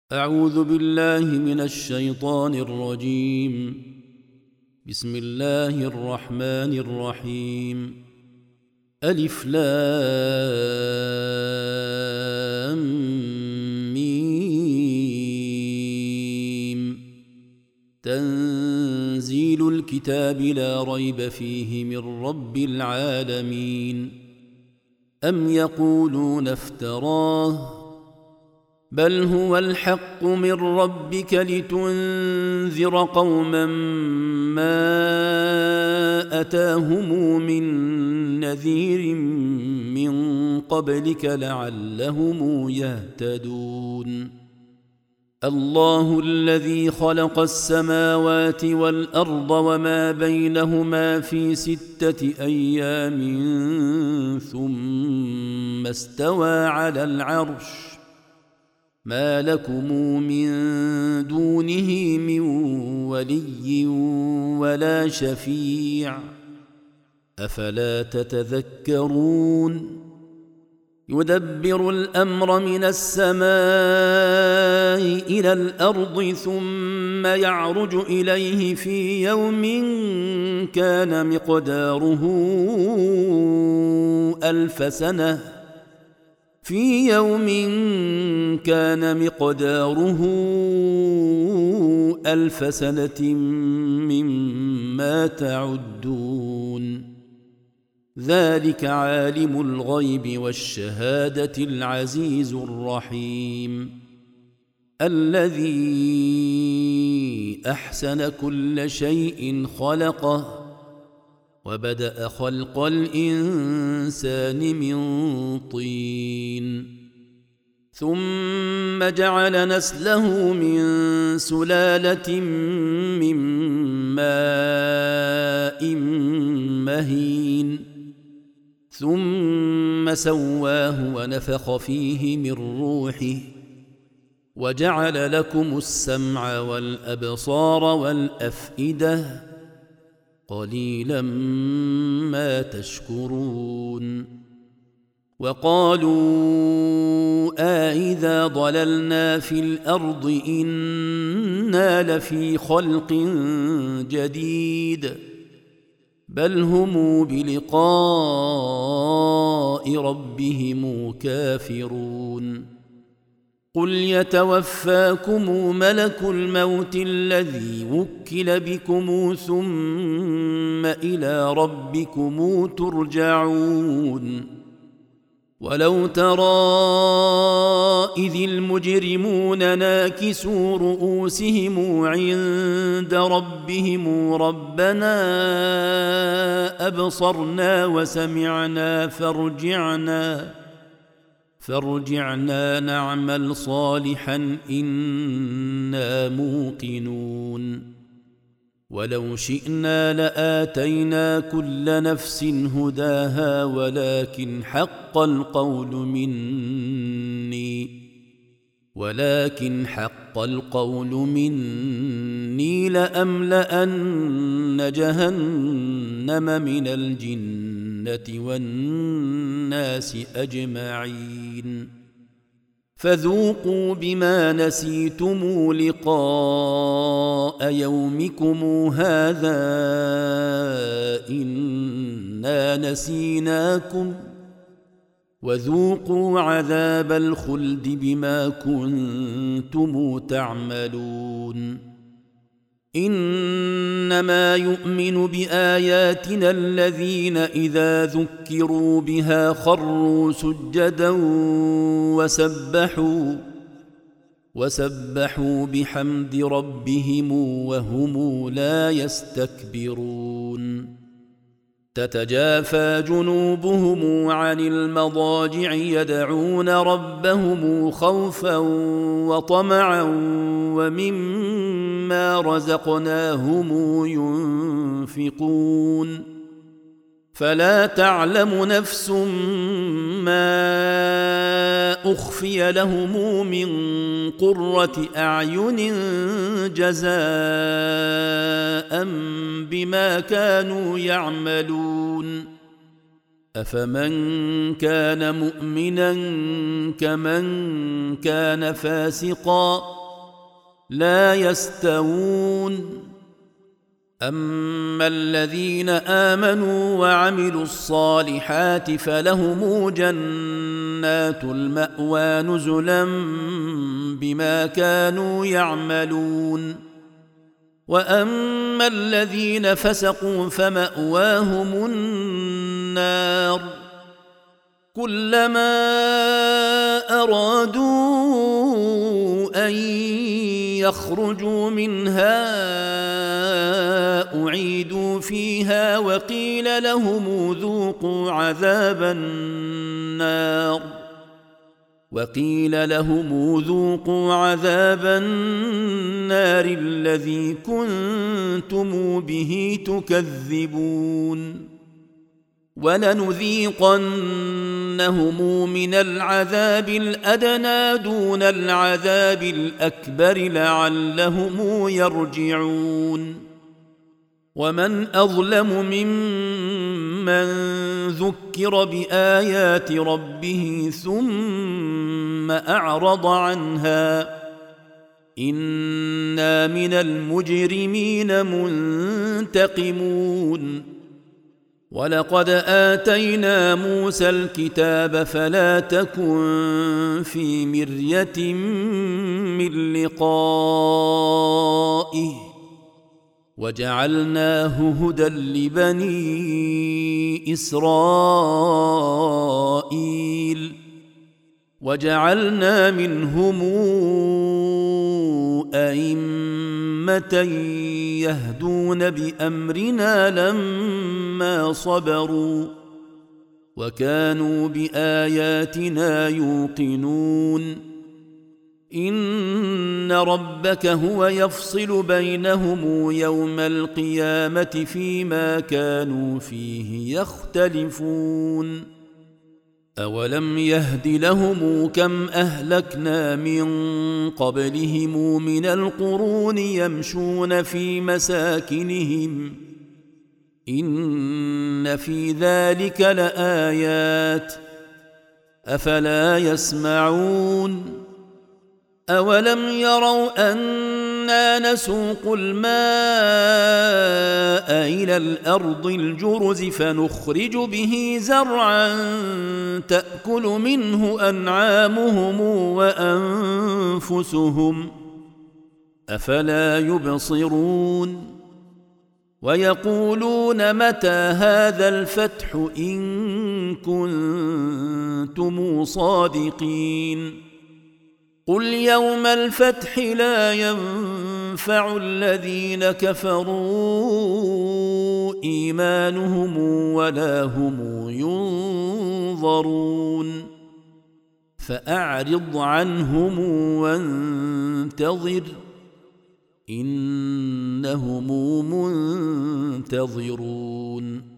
أعوذ بالله من الشيطان الرجيم. بسم الله الرحمن الرحيم. ألف لام ميم. تنزيل الكتاب لا ريب فيه من رب العالمين. أم يقولون افتراه بل هو الحق من ربك لتنذر قوما ما أتاهم من نذير من قبلك لعلهم يهتدون. الله الذي خلق السماوات والأرض وما بينهما في 6 أيام ثم استوى على العرش ما لكم من دونه من ولي ولا شفيع أفلا تتذكرون. يدبر الأمر من السماء إلى الأرض ثم يعرج إليه في يوم كان مقداره 1000 سنة في يوم كان مقداره 1000 سنة مما تعدون. ذلك عالم الغيب والشهادة العزيز الرحيم الذي أحسن كل شيء خلقه وبدأ خلق الإنسان من طين ثم جعل نسله من سلالة من ماء مهين ثم سواه ونفخ فيه من روحه وجعل لكم السمع والأبصار والأفئدة قليلا ما تشكرون. وقالوا أإذا ضللنا في الأرض إنا لفي خلق جديد بل هم بلقاء ربهم كافرون. قل يتوفاكم ملك الموت الذي وكل بكم ثم إلى ربكم ترجعون. ولو ترى إذ المجرمون ناكسوا رؤوسهم عند ربهم ربنا أبصرنا وسمعنا فارجعنا نعمل صالحا إنا موقنون. ولو شئنا لآتينا كل نفس هداها ولكن حق القول مني لأملأن جهنم من الجنة والناس أجمعين. فذوقوا بما نسيتم لقاء يومكم هذا إنا نسيناكم وذوقوا عذاب الخلد بما كنتم تعملون. إنما يؤمن بآياتنا الذين إذا ذكروا بها خروا سجدا وسبحوا بحمد ربهم وهم لا يستكبرون. تتجافى جنوبهم عن المضاجع يدعون ربهم خوفا وطمعا ومما رزقناهم ينفقون. فلا تعلم نفس ما أخفي لهم من قرة أعين جزاء بما كانوا يعملون. أفمن كان مؤمنا كمن كان فاسقا لا يستوون. أما الذين آمنوا وعملوا الصالحات فلهم جنات المأوى نزلا بما كانوا يعملون. وأما الذين فسقوا فمأواهم النار كلما أرادوا أن يخرجوا منها أعيدوا فيها وقيل لهم ذوقوا عذاب النار الذي كنتم به تكذبون. ولنذيقنهم من العذاب الأدنى دون العذاب الأكبر لعلهم يرجعون. ومن أظلم ممن ذكر بآيات ربه ثم أعرض عنها إنا من المجرمين منتقمون. ولقد آتينا موسى الكتاب فلا تكن في مرية من لقائه وجعلناه هدى لبني إسرائيل وجعلنا منهم أئمة يهدون بأمرنا لما صبروا وكانوا بآياتنا يوقنون. إن ربك هو يفصل بينهم يوم القيامة فيما كانوا فيه يختلفون. أولم يهد لهم كم أهلكنا من قبلهم من القرون يمشون في مساكنهم إن في ذلك لآيات أفلا يسمعون. أولم يروا أنا نسوق الماء إلى الأرض الجرز فنخرج به زرعا تأكل منه أنعامهم وأنفسهم أفلا يبصرون. ويقولون متى هذا الفتح إن كنتم صادقين. قل يوم الفتح لا ينفع الذين كفروا إيمانهم ولا هم ينظرون. فأعرض عنهم وانتظر إنهم منتظرون.